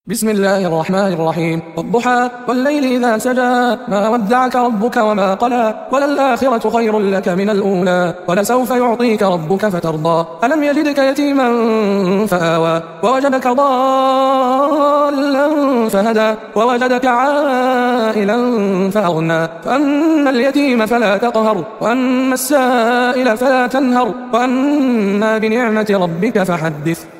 بسم الله الرحمن الرحيم. والضحى والليل إذا سجى ما ودعك ربك وما قلى وللآخرة خير لك من الأولى ولسوف يعطيك ربك فترضى ألم يجدك يتيما فآوى ووجدك ضالا فهدى ووجدك عائلا فأغنى فأما اليتيم فلا تقهر وأما السائل فلا تنهر وأما بنعمة ربك فحدث.